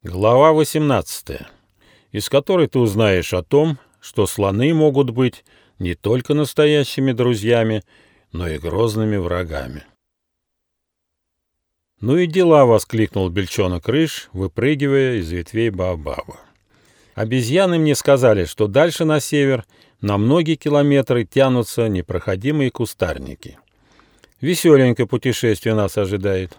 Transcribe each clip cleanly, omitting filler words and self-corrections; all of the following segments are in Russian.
Глава 18, из которой ты узнаешь о том, что слоны могут быть не только настоящими друзьями, но и грозными врагами. «Ну и дела!» — воскликнул Бельчонок-Рыж, выпрыгивая из ветвей баобаба. «Обезьяны мне сказали, что дальше на север на многие километры тянутся непроходимые кустарники. Веселенькое путешествие нас ожидает».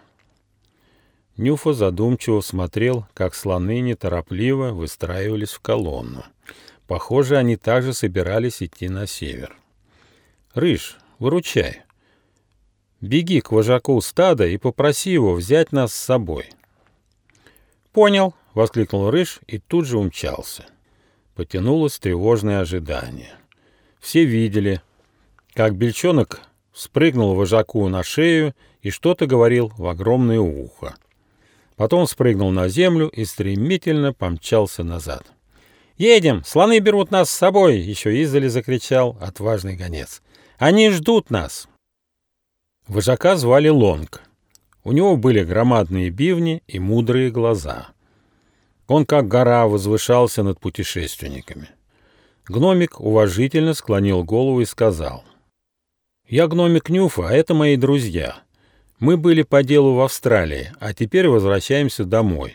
Нюфа задумчиво смотрел, как слоны неторопливо выстраивались в колонну. Похоже, они также собирались идти на север. «Рыж, выручай. Беги к вожаку стада и попроси его взять нас с собой». «Понял», — воскликнул Рыж и тут же умчался. Потянулось тревожное ожидание. Все видели, как Бельчонок спрыгнул вожаку на шею и что-то говорил в огромное ухо. Потом спрыгнул на землю и стремительно помчался назад. «Едем! Слоны берут нас с собой!» — еще издали закричал отважный гонец. «Они ждут нас!» Вожака звали Лонг. У него были громадные бивни и мудрые глаза. Он, как гора, возвышался над путешественниками. Гномик уважительно склонил голову и сказал: «Я гномик Нюфа, а это мои друзья. Мы были по делу в Австралии, а теперь возвращаемся домой.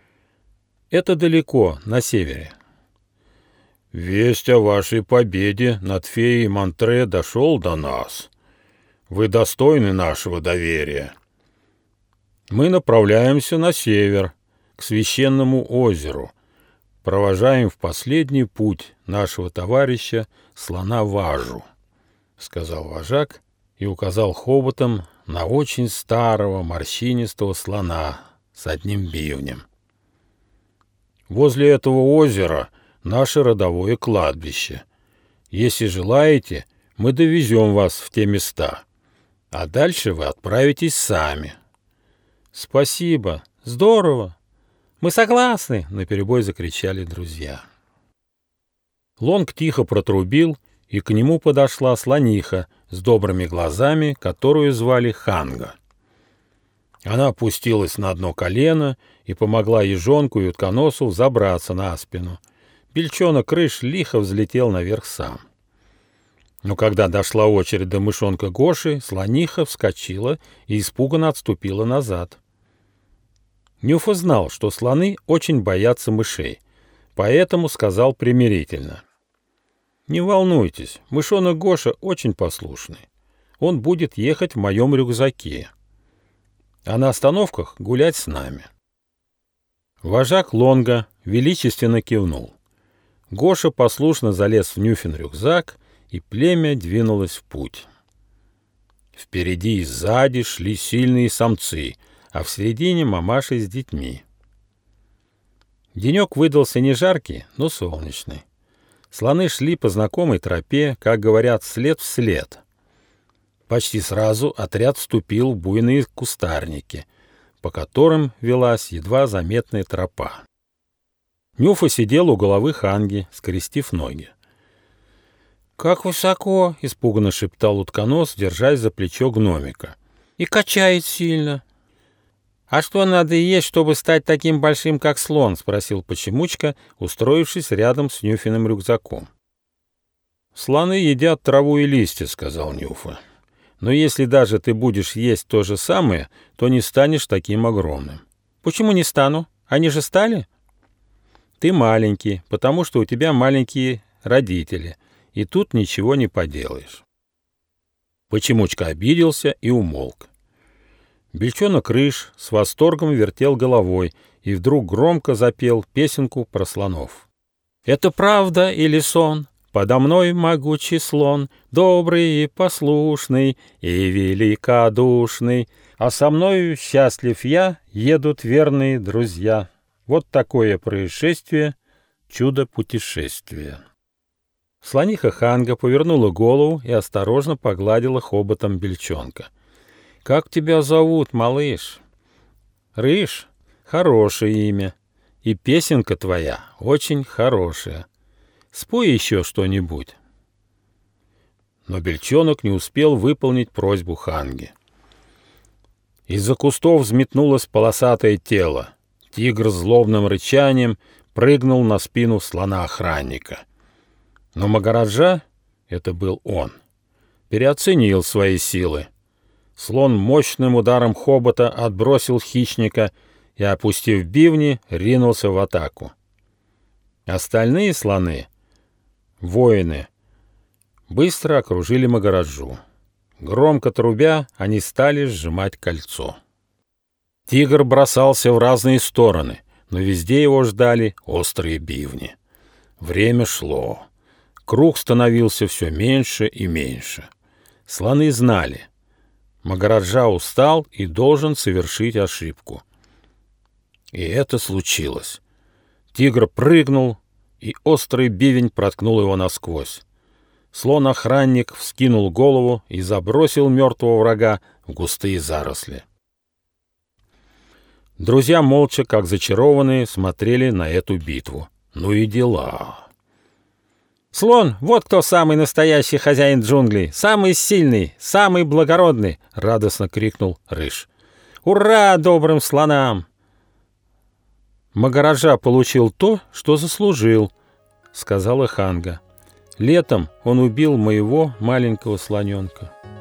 Это далеко, на севере». «Весть о вашей победе над феей Монтре дошел до нас. Вы достойны нашего доверия. Мы направляемся на север, к священному озеру. Провожаем в последний путь нашего товарища слона Важу», — сказал вожак и указал хоботом на очень старого морщинистого слона с одним бивнем. «Возле этого озера наше родовое кладбище. Если желаете, мы довезем вас в те места, а дальше вы отправитесь сами». «Спасибо, здорово! Мы согласны!» — наперебой закричали друзья. Лонг тихо протрубил, и к нему подошла слониха с добрыми глазами, которую звали Ханга. Она опустилась на одно колено и помогла ежонку и утконосу взобраться на спину. Бельчонок-Рыж лихо взлетел наверх сам. Но когда дошла очередь до мышонка Гоши, слониха вскочила и испуганно отступила назад. Нюфа знал, что слоны очень боятся мышей, поэтому сказал примирительно: «Не волнуйтесь, мышонок Гоша очень послушный. Он будет ехать в моем рюкзаке, а на остановках гулять с нами». Вожак Лонга величественно кивнул. Гоша послушно залез в Нюфин рюкзак, и племя двинулось в путь. Впереди и сзади шли сильные самцы, а в середине мамаши с детьми. Денек выдался не жаркий, но солнечный. Слоны шли по знакомой тропе, как говорят, след в след. Почти сразу отряд вступил в буйные кустарники, по которым велась едва заметная тропа. Нюфа сидел у головы Ханги, скрестив ноги. «Как высоко!» — испуганно шептал утконос, держась за плечо гномика. «И качает сильно». «А что надо есть, чтобы стать таким большим, как слон?» — спросил Почемучка, устроившись рядом с Нюфиным рюкзаком. «Слоны едят траву и листья», — сказал Нюфа. «Но если даже ты будешь есть то же самое, то не станешь таким огромным». «Почему не стану? Они же стали?» «Ты маленький, потому что у тебя маленькие родители, и тут ничего не поделаешь». Почемучка обиделся и умолк. Бельчонок-Рыж с восторгом вертел головой и вдруг громко запел песенку про слонов. «Это правда или сон? Подо мной могучий слон, добрый и послушный, и великодушный, а со мною счастлив я, едут верные друзья». Вот такое происшествие, чудо-путешествие. Слониха Ханга повернула голову и осторожно погладила хоботом Бельчонка. «Как тебя зовут, малыш?» «Рыж? Хорошее имя. И песенка твоя очень хорошая. Спой еще что-нибудь». Но Бельчонок не успел выполнить просьбу Ханги. Из-за кустов взметнулось полосатое тело. Перед ним Тигр злобным рычанием прыгнул на спину слона-охранника. Но Магараджа, это был он, переоценил свои силы. Слон мощным ударом хобота отбросил хищника и, опустив бивни, ринулся в атаку. Остальные слоны, воины, быстро окружили Магараджу. Громко трубя, они стали сжимать кольцо. Тигр бросался в разные стороны, но везде его ждали острые бивни. Время шло. Круг становился все меньше и меньше. Слоны знали. Магараджа устал и должен совершить ошибку. И это случилось. Тигр прыгнул, и острый бивень проткнул его насквозь. Слон-охранник вскинул голову и забросил мертвого врага в густые заросли. Друзья молча, как зачарованные, смотрели на эту битву. Ну и дела. «Слон, вот кто самый настоящий хозяин джунглей, самый сильный, самый благородный!» — радостно крикнул Рыж. «Ура добрым слонам!» «Магараджа получил то, что заслужил», — сказала Ханга. «Летом он убил моего маленького слоненка».